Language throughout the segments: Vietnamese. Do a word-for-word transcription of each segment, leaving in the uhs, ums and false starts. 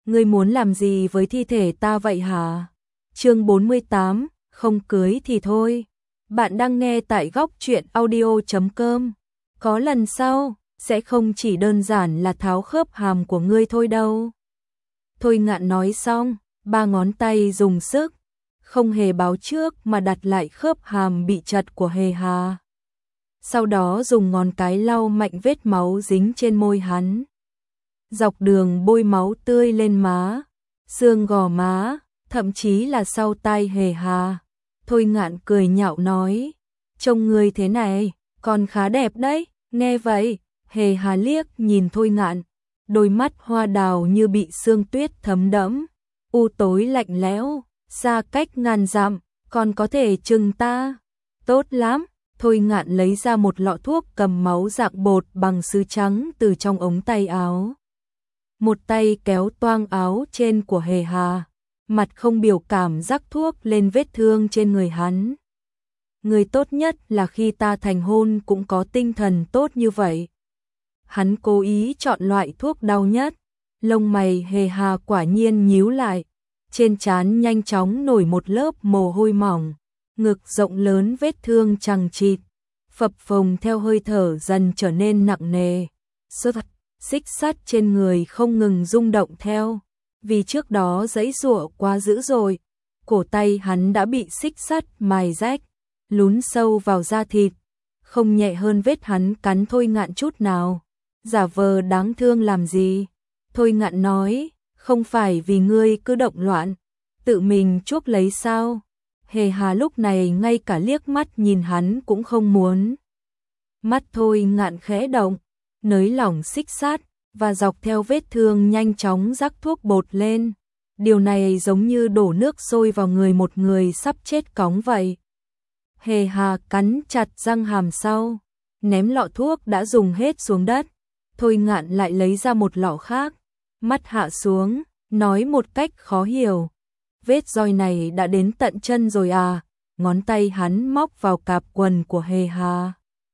Ngươi muốn làm gì với thi thể ta vậy hả? Chương bốn mươi tám, không cưới thì thôi. Bạn đang nghe tại góc truyện audio chấm com. Có lần sau, sẽ không chỉ đơn giản là tháo khớp hàm của ngươi thôi đâu. Thôi Ngạn nói xong, ba ngón tay dùng sức, không hề báo trước mà đặt lại khớp hàm bị chật của Hề Hà. Sau đó dùng ngón cái lau mạnh vết máu dính trên môi hắn. Dọc đường bôi máu tươi lên má, xương gò má, thậm chí là sau tai Hề Hà. Thôi Ngạn cười nhạo nói, trông ngươi thế này, còn khá đẹp đấy. Nghe vậy, Hề Hà liếc nhìn Thôi Ngạn, đôi mắt hoa đào như bị sương tuyết thấm đẫm, u tối lạnh lẽo, xa cách ngàn dặm, còn có thể chừng ta. Tốt lắm. Thôi Ngạn lấy ra một lọ thuốc cầm máu dạng bột bằng sứ trắng từ trong ống tay áo. Một tay kéo toang áo trên của Hề Hà, mặt không biểu cảm rắc thuốc lên vết thương trên người hắn. Người tốt nhất là khi ta thành hôn cũng có tinh thần tốt như vậy. Hắn cố ý chọn loại thuốc đau nhất. Lông mày Hề Hà quả nhiên nhíu lại, trên trán nhanh chóng nổi một lớp mồ hôi mỏng, ngực rộng lớn vết thương chằng chịt, phập phồng theo hơi thở dần trở nên nặng nề. Sốt xích sắt trên người không ngừng rung động theo, vì trước đó giãy giụa quá dữ rồi, cổ tay hắn đã bị xích sắt mài rách, lún sâu vào da thịt, không nhẹ hơn vết hắn cắn Thôi Ngạn chút nào. Giả vờ đáng thương làm gì? Thôi Ngạn nói, không phải vì ngươi cứ động loạn, tự mình chuốc lấy sao? Hề Hà lúc này ngay cả liếc mắt nhìn hắn cũng không muốn. Mắt Thôi Ngạn khẽ động, nới lỏng xích sắt và dọc theo vết thương nhanh chóng rắc thuốc bột lên. Điều này giống như đổ nước sôi vào người một người sắp chết cóng vậy. Hề Hà cắn chặt răng hàm sau, ném lọ thuốc đã dùng hết xuống đất. Thôi Ngạn lại lấy ra một lọ khác, mắt hạ xuống, nói một cách khó hiểu. Vết roi này đã đến tận chân rồi à? Ngón tay hắn móc vào cạp quần của Hề Hà.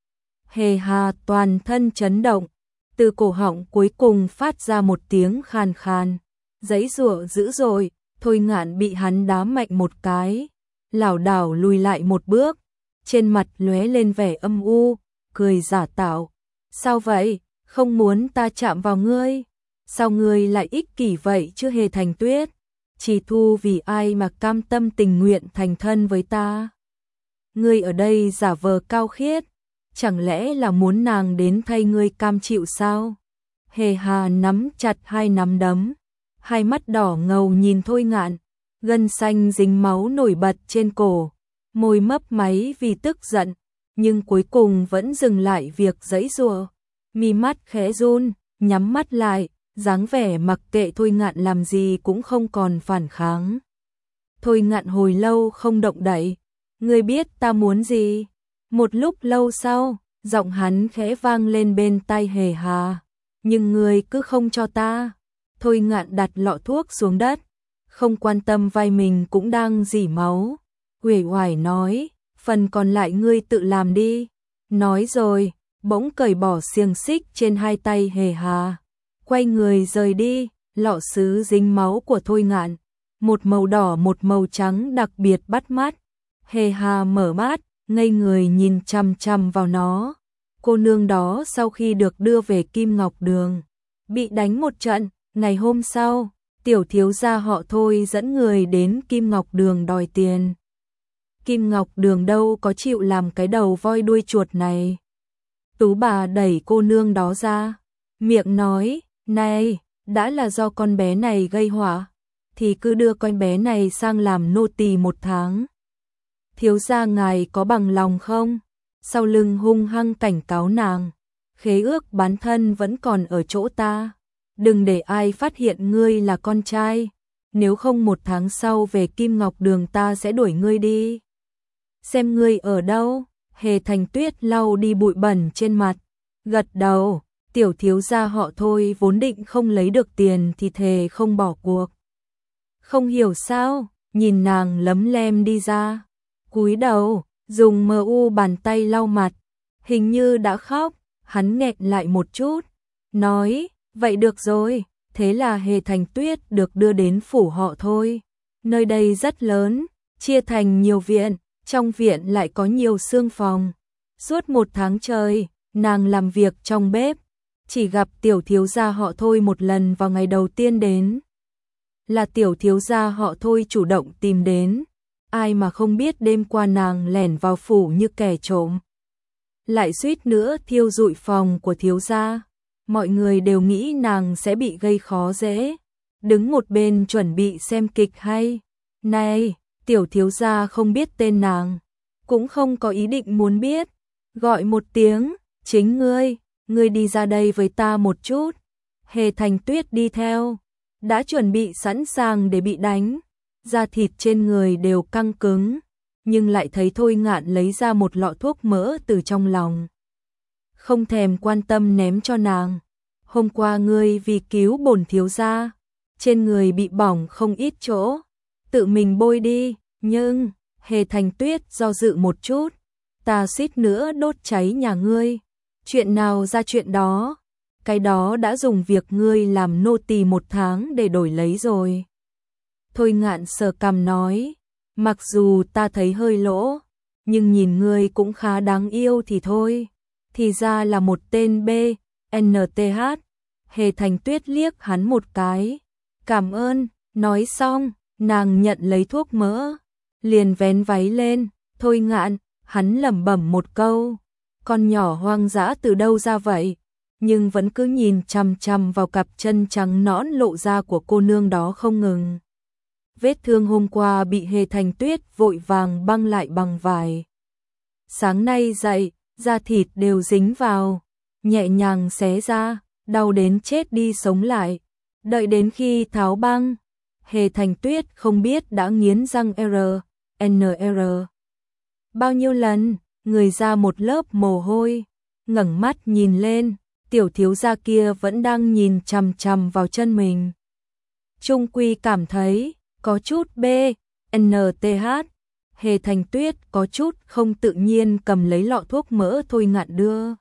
Hề Hà toàn thân chấn động, từ cổ họng cuối cùng phát ra một tiếng khàn khàn, giãy giụa dữ dội. Thôi Ngạn bị hắn đá mạnh một cái, lảo đảo lùi lại một bước, trên mặt lóe lên vẻ âm u, cười giả tạo. Sao vậy? Không muốn ta chạm vào ngươi? Sao ngươi lại ích kỷ vậy chứ Hề Thành Tuyết? Chỉ thu vì ai mà cam tâm tình nguyện thành thân với ta? Ngươi ở đây giả vờ cao khiết, chẳng lẽ là muốn nàng đến thay ngươi cam chịu sao? Hề Hà nắm chặt hai nắm đấm, hai mắt đỏ ngầu nhìn Thôi Ngạn, gân xanh dính máu nổi bật trên cổ, môi mấp máy vì tức giận, nhưng cuối cùng vẫn dừng lại việc giãy giụa, mi mắt khẽ run, nhắm mắt lại, dáng vẻ mặc kệ Thôi Ngạn làm gì cũng không còn phản kháng. Thôi Ngạn hồi lâu không động đậy, ngươi biết ta muốn gì? Một lúc lâu sau, giọng hắn khẽ vang lên bên tai Hề Hà, nhưng ngươi cứ không cho ta. Thôi Ngạn đặt lọ thuốc xuống đất, không quan tâm vai mình cũng đang rỉ máu, uể oải nói, phần còn lại ngươi tự làm đi. Nói rồi, bỗng cởi bỏ xiềng xích trên hai tay Hề Hà, quay người rời đi. Lọ sứ dính máu của Thôi Ngạn, một màu đỏ một màu trắng đặc biệt bắt mắt. Hề Hà mở mắt, ngây người nhìn chằm chằm vào nó. Cô nương đó sau khi được đưa về Kim Ngọc Đường, bị đánh một trận. Ngày hôm sau, tiểu thiếu gia họ Thôi dẫn người đến Kim Ngọc Đường đòi tiền. Kim Ngọc Đường đâu có chịu làm cái đầu voi đuôi chuột này. Tú bà đẩy cô nương đó ra, miệng nói, này, đã là do con bé này gây họa, thì cứ đưa con bé này sang làm nô tỳ một tháng. Thiếu gia ngài có bằng lòng không? Sau lưng hung hăng cảnh cáo nàng, khế ước bán thân vẫn còn ở chỗ ta. Đừng để ai phát hiện ngươi là con trai, nếu không một tháng sau về Kim Ngọc Đường ta sẽ đuổi ngươi đi. Xem ngươi ở đâu? Hề Thành Tuyết lau đi bụi bẩn trên mặt, gật đầu. Tiểu thiếu gia họ Thôi vốn định không lấy được tiền thì thề không bỏ cuộc. Không hiểu sao, nhìn nàng lấm lem đi ra, cúi đầu, dùng mờ u bàn tay lau mặt, hình như đã khóc. Hắn nghẹn lại một chút, nói, vậy được rồi, Thế là Hề Thành Tuyết được đưa đến phủ họ Thôi. Nơi đây rất lớn, chia thành nhiều viện, trong viện lại có nhiều xương phòng. Suốt một tháng trời, nàng làm việc trong bếp, chỉ gặp tiểu thiếu gia họ Thôi một lần vào ngày đầu tiên đến. Là tiểu thiếu gia họ Thôi chủ động tìm đến, ai mà không biết đêm qua nàng lẻn vào phủ như kẻ trộm. Lại suýt nữa thiêu rụi phòng của thiếu gia, mọi người đều nghĩ nàng sẽ bị gây khó dễ, đứng một bên chuẩn bị xem kịch hay. Này, tiểu thiếu gia không biết tên nàng, cũng không có ý định muốn biết, gọi một tiếng, chính ngươi, ngươi đi ra đây với ta một chút. Hề Thành Tuyết đi theo, đã chuẩn bị sẵn sàng để bị đánh, da thịt trên người đều căng cứng, nhưng lại thấy Thôi Ngạn lấy ra một lọ thuốc mỡ từ trong lòng. Không thèm quan tâm ném cho nàng. Hôm qua ngươi vì cứu bổn thiếu gia, trên người bị bỏng không ít chỗ, tự mình bôi đi, nhưng, Hề Thành Tuyết do dự một chút, ta suýt nữa đốt cháy nhà ngươi. Chuyện nào ra chuyện đó, cái đó đã dùng việc ngươi làm nô tỳ một tháng để đổi lấy rồi. Thôi Ngạn sờ cằm nói, mặc dù ta thấy hơi lỗ, nhưng nhìn ngươi cũng khá đáng yêu thì thôi. Thì ra là một tên B, N T H. Hề Thành Tuyết liếc hắn một cái, cảm ơn, nói xong, nàng nhận lấy thuốc mỡ, liền vén váy lên. Thôi Ngạn, hắn lẩm bẩm một câu, con nhỏ hoang dã từ đâu ra vậy, nhưng vẫn cứ nhìn chằm chằm vào cặp chân trắng nõn lộ ra của cô nương đó không ngừng. Vết thương hôm qua bị Hề Thành Tuyết vội vàng băng lại bằng vải. Sáng nay dậy, da thịt đều dính vào, nhẹ nhàng xé ra, đau đến chết đi sống lại. Đợi đến khi tháo băng, Hề Thành Tuyết không biết đã nghiến răng R, N R bao nhiêu lần, người ra một lớp mồ hôi, ngẩng mắt nhìn lên, tiểu thiếu gia kia vẫn đang nhìn chằm chằm vào chân mình. Trung quy cảm thấy có chút B, N T H. Hề Thành Tuyết có chút không tự nhiên cầm lấy lọ thuốc mỡ Thôi Ngạn đưa.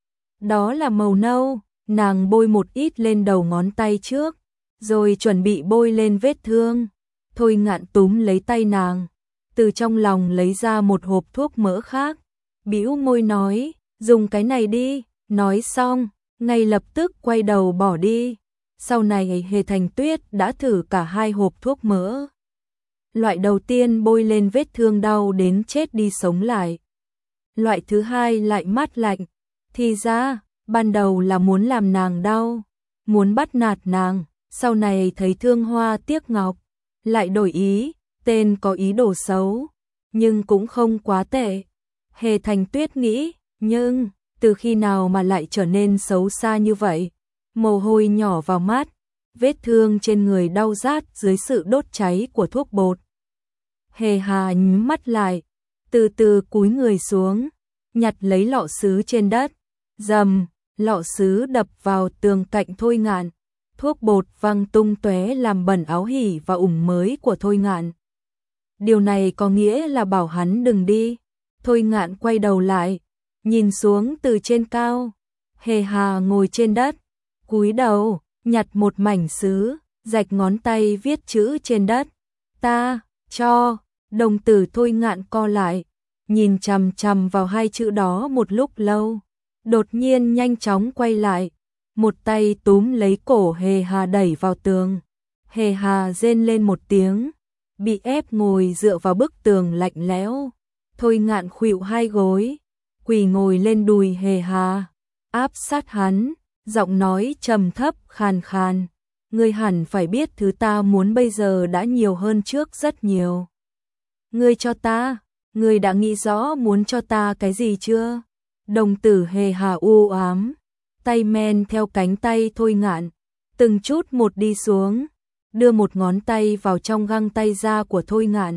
Đó là màu nâu, nàng bôi một ít lên đầu ngón tay trước, rồi chuẩn bị bôi lên vết thương. Thôi Ngạn túm lấy tay nàng, từ trong lòng lấy ra một hộp thuốc mỡ khác, bĩu môi nói, dùng cái này đi. Nói xong, ngay lập tức quay đầu bỏ đi. Sau này Hề Thành Tuyết đã thử cả hai hộp thuốc mỡ. Loại đầu tiên bôi lên vết thương đau đến chết đi sống lại. Loại thứ hai lại mát lạnh. Thì ra, ban đầu là muốn làm nàng đau, muốn bắt nạt nàng, sau này thấy thương hoa tiếc ngọc, lại đổi ý, tên có ý đồ xấu, nhưng cũng không quá tệ. Hề Thành Tuyết nghĩ, nhưng, từ khi nào mà lại trở nên xấu xa như vậy? Mồ hôi nhỏ vào mắt, vết thương trên người đau rát dưới sự đốt cháy của thuốc bột. Hề Hà nhắm mắt lại, từ từ cúi người xuống, nhặt lấy lọ sứ trên đất, rầm, lọ sứ đập vào tường cạnh Thôi Ngạn, thuốc bột văng tung tóe làm bẩn áo hỉ và ủng mới của Thôi Ngạn. Điều này có nghĩa là bảo hắn đừng đi. Thôi Ngạn quay đầu lại, nhìn xuống từ trên cao, Hề Hà ngồi trên đất, cúi đầu, nhặt một mảnh sứ, rạch ngón tay viết chữ trên đất. Ta, cho, đồng tử Thôi Ngạn co lại, nhìn chằm chằm vào hai chữ đó một lúc lâu, đột nhiên nhanh chóng quay lại, một tay túm lấy cổ Hề Hà đẩy vào tường. Hề Hà rên lên một tiếng, bị ép ngồi dựa vào bức tường lạnh lẽo. Thôi Ngạn khuỵu hai gối, quỳ ngồi lên đùi Hề Hà, áp sát hắn, giọng nói trầm thấp khàn khàn, ngươi hẳn phải biết thứ ta muốn bây giờ đã nhiều hơn trước rất nhiều. Ngươi cho ta, ngươi đã nghĩ rõ muốn cho ta cái gì chưa? Đồng tử Hề Hà u ám, tay men theo cánh tay Thôi Ngạn, từng chút một đi xuống, đưa một ngón tay vào trong găng tay da của Thôi Ngạn.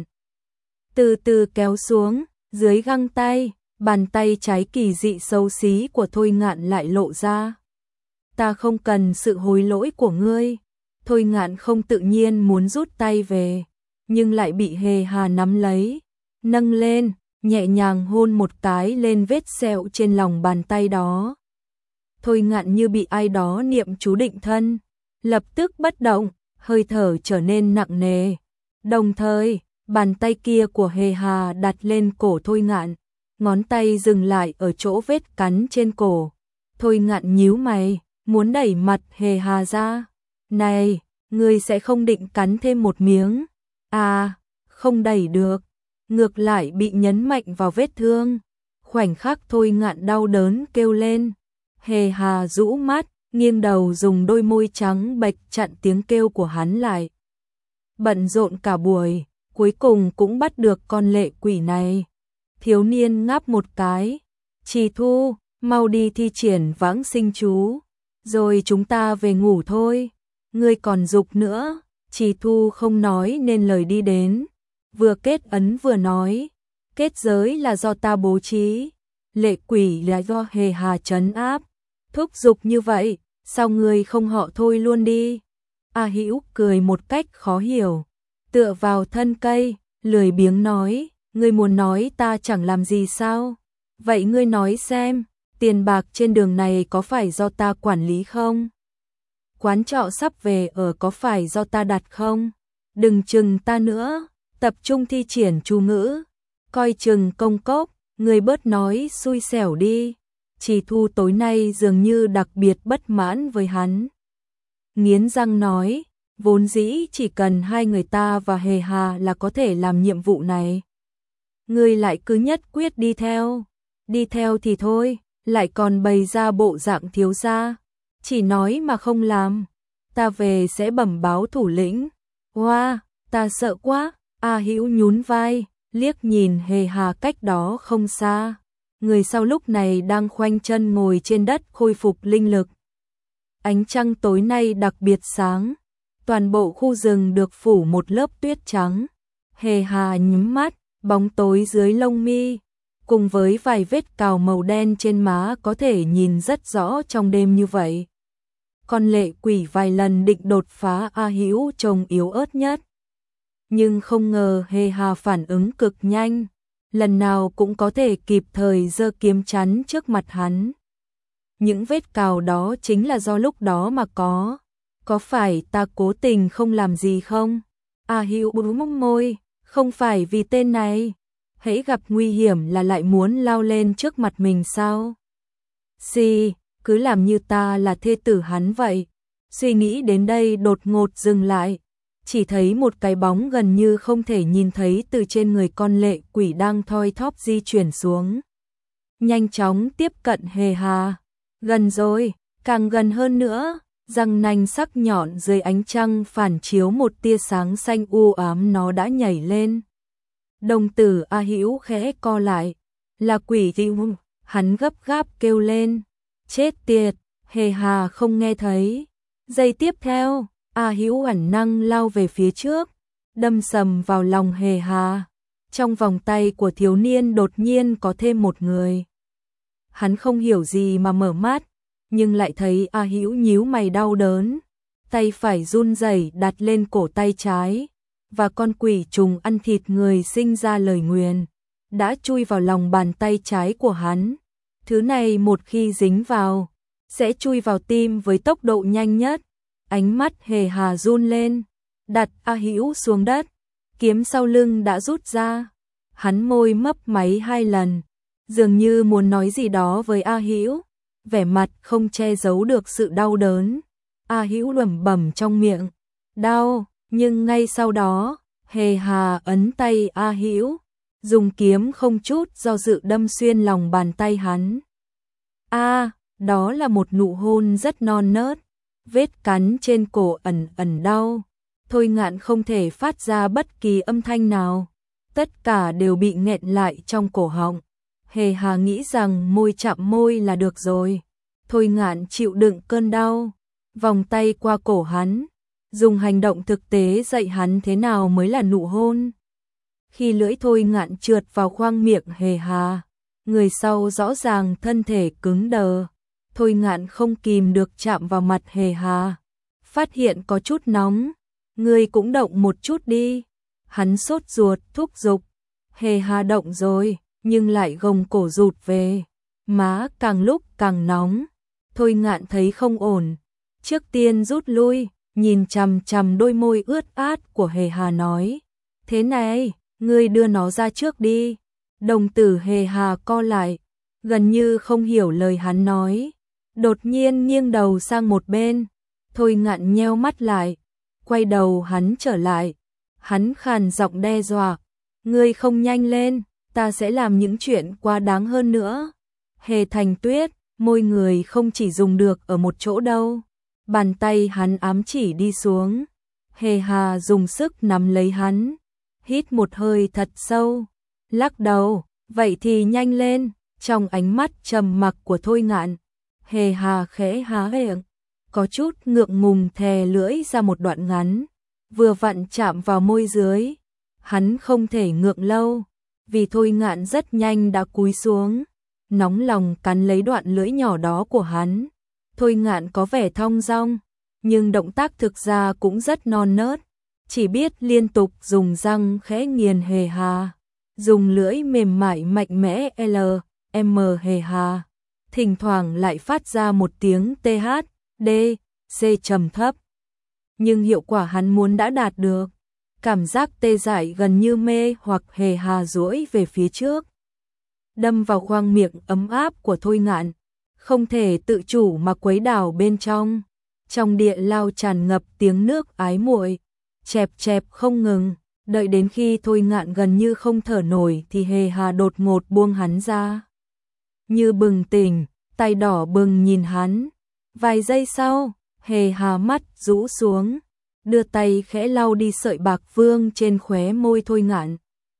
Từ từ kéo xuống, dưới găng tay, bàn tay trái kỳ dị xấu xí của Thôi Ngạn lại lộ ra. Ta không cần sự hối lỗi của ngươi. Thôi Ngạn không tự nhiên muốn rút tay về, nhưng lại bị Hề Hà nắm lấy, nâng lên, nhẹ nhàng hôn một cái lên vết sẹo trên lòng bàn tay đó. Thôi Ngạn như bị ai đó niệm chú định thân, lập tức bất động, hơi thở trở nên nặng nề. Đồng thời, bàn tay kia của Hề Hà đặt lên cổ Thôi Ngạn, ngón tay dừng lại ở chỗ vết cắn trên cổ. Thôi Ngạn nhíu mày, muốn đẩy mặt Hề Hà ra. Này, ngươi sẽ không định cắn thêm một miếng? À, không đẩy được, ngược lại bị nhấn mạnh vào vết thương. Khoảnh khắc Thôi Ngạn đau đớn kêu lên. Hề Hà rũ mắt, nghiêng đầu dùng đôi môi trắng bệch chặn tiếng kêu của hắn lại. Bận rộn cả buổi, cuối cùng cũng bắt được con lệ quỷ này. Thiếu niên ngáp một cái. Trì Thu, mau đi thi triển vãng sinh chú, rồi chúng ta về ngủ thôi. Ngươi còn dục nữa. Trì Thu không nói nên lời đi đến. Vừa kết ấn vừa nói. Kết giới là do ta bố trí, lệ quỷ là do Hề Hà trấn áp. Thúc giục như vậy, sao ngươi không họ Thôi luôn đi? A Hữu cười một cách khó hiểu, tựa vào thân cây, lười biếng nói, ngươi muốn nói ta chẳng làm gì sao? Vậy ngươi nói xem, tiền bạc trên đường này có phải do ta quản lý không? Quán trọ sắp về ở có phải do ta đặt không? Đừng chừng ta nữa, tập trung thi triển chú ngữ, coi chừng công cốc, ngươi bớt nói xui xẻo đi. Trì Thu tối nay dường như đặc biệt bất mãn với hắn. Nghiến răng nói, vốn dĩ chỉ cần hai người ta và Hề Hà là có thể làm nhiệm vụ này. Ngươi lại cứ nhất quyết đi theo. Đi theo thì thôi, lại còn bày ra bộ dạng thiếu gia. Chỉ nói mà không làm. Ta về sẽ bẩm báo thủ lĩnh. Hoa, ta sợ quá. A Hữu nhún vai, liếc nhìn Hề Hà cách đó không xa. Người sau lúc này đang khoanh chân ngồi trên đất khôi phục linh lực. Ánh trăng tối nay đặc biệt sáng, toàn bộ khu rừng được phủ một lớp tuyết trắng. Hề Hà nhắm mắt, bóng tối dưới lông mi, cùng với vài vết cào màu đen trên má có thể nhìn rất rõ trong đêm như vậy. Con lệ quỷ vài lần định đột phá A Hữu trông yếu ớt nhất. Nhưng không ngờ Hề Hà phản ứng cực nhanh, lần nào cũng có thể kịp thời giơ kiếm chắn trước mặt hắn. Những vết cào đó chính là do lúc đó mà có. Có phải ta cố tình không làm gì không? A Hữu búng môi, không phải vì tên này. Hễ gặp nguy hiểm là lại muốn lao lên trước mặt mình sao? Xì, cứ làm như ta là thê tử hắn vậy. Suy nghĩ đến đây đột ngột dừng lại. Chỉ thấy một cái bóng gần như không thể nhìn thấy từ trên người con lệ quỷ đang thoi thóp di chuyển xuống. Nhanh chóng tiếp cận Hề Hà. Gần rồi, càng gần hơn nữa, răng nanh sắc nhọn dưới ánh trăng phản chiếu một tia sáng xanh u ám nó đã nhảy lên. Đồng tử A Hữu khẽ co lại, là quỷ Hữu, hắn gấp gáp kêu lên. Chết tiệt, Hề Hà không nghe thấy. Giây tiếp theo, A Hữu ẩn năng lao về phía trước, đâm sầm vào lòng Hề Hà. Trong vòng tay của thiếu niên đột nhiên có thêm một người. Hắn không hiểu gì mà mở mắt, nhưng lại thấy A Hữu nhíu mày đau đớn, tay phải run rẩy đặt lên cổ tay trái, và con quỷ trùng ăn thịt người sinh ra lời nguyền đã chui vào lòng bàn tay trái của hắn. Thứ này một khi dính vào, sẽ chui vào tim với tốc độ nhanh nhất. Ánh mắt Hề Hà run lên, đặt A Hữu xuống đất, kiếm sau lưng đã rút ra. Hắn môi mấp máy hai lần, dường như muốn nói gì đó với A Hữu, vẻ mặt không che giấu được sự đau đớn. A Hữu lẩm bẩm trong miệng, đau, nhưng ngay sau đó, Hề Hà ấn tay A Hữu, dùng kiếm không chút do dự đâm xuyên lòng bàn tay hắn. A, đó là một nụ hôn rất non nớt, vết cắn trên cổ ẩn ẩn đau. Thôi Ngạn không thể phát ra bất kỳ âm thanh nào, tất cả đều bị nghẹn lại trong cổ họng. Hề Hà nghĩ rằng môi chạm môi là được rồi. Thôi Ngạn chịu đựng cơn đau, vòng tay qua cổ hắn, dùng hành động thực tế dạy hắn thế nào mới là nụ hôn. Khi lưỡi Thôi Ngạn trượt vào khoang miệng Hề Hà, người sau rõ ràng thân thể cứng đờ. Thôi Ngạn không kìm được chạm vào mặt Hề Hà, phát hiện có chút nóng. Ngươi cũng động một chút đi. Hắn sốt ruột thúc giục. Hề Hà động rồi, nhưng lại gồng cổ rụt về. Má càng lúc càng nóng. Thôi Ngạn thấy không ổn, trước tiên rút lui, nhìn chằm chằm đôi môi ướt át của Hề Hà nói, thế này, ngươi đưa nó ra trước đi. Đồng tử Hề Hà co lại, gần như không hiểu lời hắn nói, đột nhiên nghiêng đầu sang một bên. Thôi Ngạn nheo mắt lại, quay đầu hắn trở lại, hắn khàn giọng đe dọa, ngươi không nhanh lên, ta sẽ làm những chuyện quá đáng hơn nữa. Hề Thành Tuyết, môi người không chỉ dùng được ở một chỗ đâu. Bàn tay hắn ám chỉ đi xuống. Hề Hà dùng sức nắm lấy hắn, hít một hơi thật sâu, lắc đầu, vậy thì nhanh lên. Trong ánh mắt trầm mặc của Thôi Ngạn, Hề Hà khẽ há miệng, có chút ngượng ngùng thè lưỡi ra một đoạn ngắn, vừa vặn chạm vào môi dưới. Hắn không thể ngượng lâu, vì Thôi Ngạn rất nhanh đã cúi xuống, nóng lòng cắn lấy đoạn lưỡi nhỏ đó của hắn. Thôi Ngạn có vẻ thong dong, nhưng động tác thực ra cũng rất non nớt, chỉ biết liên tục dùng răng khẽ nghiền Hề Hà, dùng lưỡi mềm mại mạnh mẽ L, M Hề Hà, thỉnh thoảng lại phát ra một tiếng T H, D, C trầm thấp. Nhưng hiệu quả hắn muốn đã đạt được, cảm giác tê dại gần như mê hoặc. Hề Hà duỗi về phía trước, đâm vào khoang miệng ấm áp của Thôi Ngạn, không thể tự chủ mà quấy đảo bên trong. Trong địa lao tràn ngập tiếng nước ái muội, chẹp chẹp không ngừng, đợi đến khi Thôi Ngạn gần như không thở nổi thì Hề Hà đột ngột buông hắn ra. Như bừng tỉnh, tay đỏ bừng nhìn hắn. Vài giây sau, Hề Hà mắt rũ xuống, đưa tay khẽ lau đi sợi bạc vương trên khóe môi Thôi Ngạn.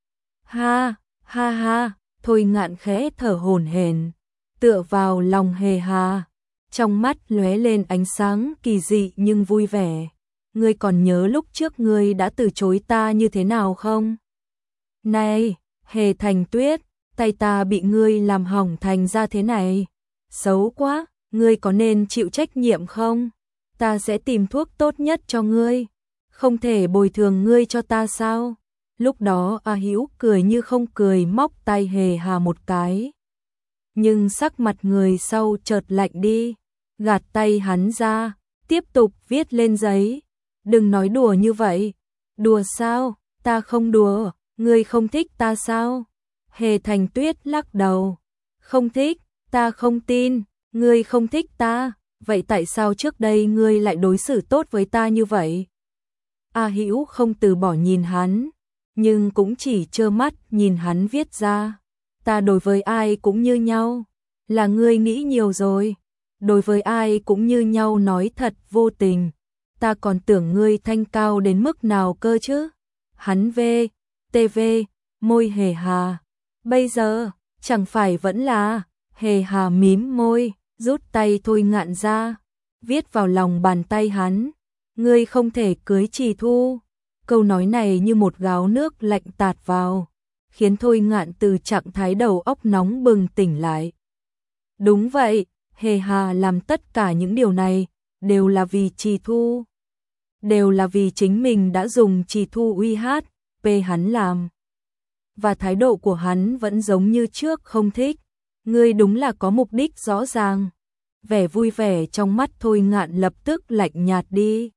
Ha, ha ha, Thôi Ngạn khẽ thở hổn hển, tựa vào lòng Hề Hà, trong mắt lóe lên ánh sáng kỳ dị nhưng vui vẻ. Ngươi còn nhớ lúc trước ngươi đã từ chối ta như thế nào không? Này, Hề Thành Tuyết, tay ta bị ngươi làm hỏng thành ra thế này. Xấu quá, ngươi có nên chịu trách nhiệm không? Ta sẽ tìm thuốc tốt nhất cho ngươi. Không thể bồi thường ngươi cho ta sao? Lúc đó A Hữu cười như không cười móc tay Hề Hà một cái. Nhưng sắc mặt người sau chợt lạnh đi, gạt tay hắn ra, tiếp tục viết lên giấy. Đừng nói đùa như vậy. Đùa sao? Ta không đùa, ngươi không thích ta sao? Hề Thành Tuyết lắc đầu. Không thích, ta không tin, ngươi không thích ta, vậy tại sao trước đây ngươi lại đối xử tốt với ta như vậy? A Hữu không từ bỏ nhìn hắn, nhưng cũng chỉ trơ mắt nhìn hắn viết ra. Ta đối với ai cũng như nhau, là ngươi nghĩ nhiều rồi. Đối với ai cũng như nhau nói thật vô tình. Ta còn tưởng ngươi thanh cao đến mức nào cơ chứ. Hắn v, tv, môi Hề Hà. Bây giờ, chẳng phải vẫn là. Hề Hà mím môi, rút tay Thôi Ngạn ra, viết vào lòng bàn tay hắn. Ngươi không thể cưới Trì Thu. Câu nói này như một gáo nước lạnh tạt vào, khiến Thôi Ngạn từ trạng thái đầu óc nóng bừng tỉnh lại. Đúng vậy, Hề Hà làm tất cả những điều này đều là vì Trì Thu, đều là vì chính mình đã dùng Trì Thu uy hát pê hắn làm. Và thái độ của hắn vẫn giống như trước, không thích. Ngươi đúng là có mục đích rõ ràng. Vẻ vui vẻ trong mắt Thôi Ngạn lập tức lạnh nhạt đi.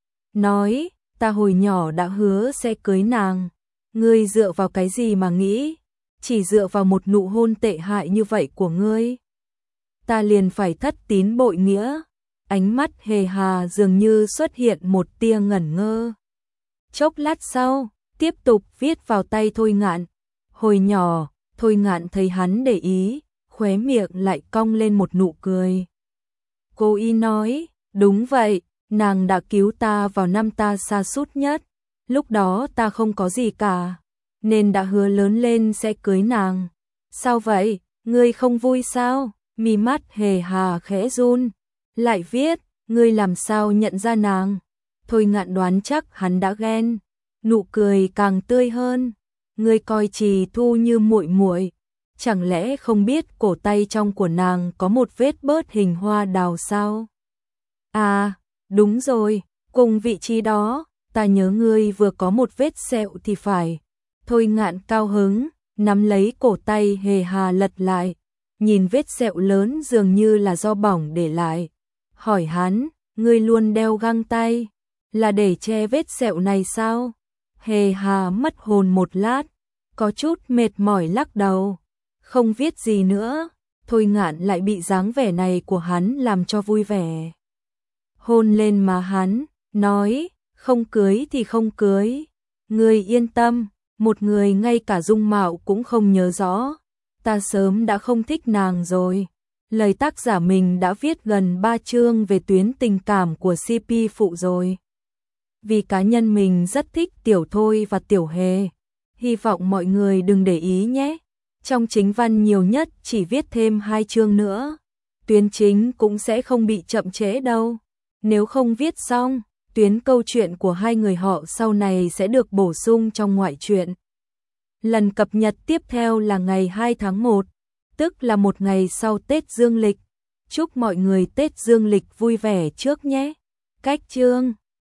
Nói, ta hồi nhỏ đã hứa sẽ cưới nàng. Ngươi dựa vào cái gì mà nghĩ? Chỉ dựa vào một nụ hôn tệ hại như vậy của ngươi, ta liền phải thất tín bội nghĩa. Ánh mắt Hề Hà dường như xuất hiện một tia ngẩn ngơ. Chốc lát sau, tiếp tục viết vào tay Thôi Ngạn. Hồi nhỏ, Thôi Ngạn thấy hắn để ý, khóe miệng lại cong lên một nụ cười. Cô y nói, đúng vậy, nàng đã cứu ta vào năm ta sa sút nhất. Lúc đó ta không có gì cả, nên đã hứa lớn lên sẽ cưới nàng. Sao vậy, ngươi không vui sao? Mí mắt Hề Hà khẽ run, lại viết, ngươi làm sao nhận ra nàng? Thôi Ngạn đoán chắc hắn đã ghen, nụ cười càng tươi hơn. Ngươi coi Trì Thu như muội muội, chẳng lẽ không biết cổ tay trong của nàng có một vết bớt hình hoa đào sao? À, đúng rồi, cùng vị trí đó, ta nhớ ngươi vừa có một vết sẹo thì phải. Thôi Ngạn cao hứng, nắm lấy cổ tay Hề Hà lật lại, nhìn vết sẹo lớn dường như là do bỏng để lại. Hỏi hắn, ngươi luôn đeo găng tay, là để che vết sẹo này sao? Hề Hà mất hồn một lát, có chút mệt mỏi lắc đầu, không viết gì nữa. Thôi Ngạn lại bị dáng vẻ này của hắn làm cho vui vẻ. Hôn lên má hắn, nói, không cưới thì không cưới. Ngươi yên tâm, một người ngay cả dung mạo cũng không nhớ rõ. Ta sớm đã không thích nàng rồi. Lời tác giả mình đã viết gần ba chương về tuyến tình cảm của xê pê phụ rồi. Vì cá nhân mình rất thích Tiểu Thôi và Tiểu Hề. Hy vọng mọi người đừng để ý nhé. Trong chính văn nhiều nhất chỉ viết thêm hai chương nữa. Tuyến chính cũng sẽ không bị chậm trễ đâu. Nếu không viết xong, tuyến câu chuyện của hai người họ sau này sẽ được bổ sung trong ngoại truyện. Lần cập nhật tiếp theo là ngày hai tháng một, tức là một ngày sau Tết Dương lịch. Chúc mọi người Tết Dương lịch vui vẻ trước nhé. Cách chương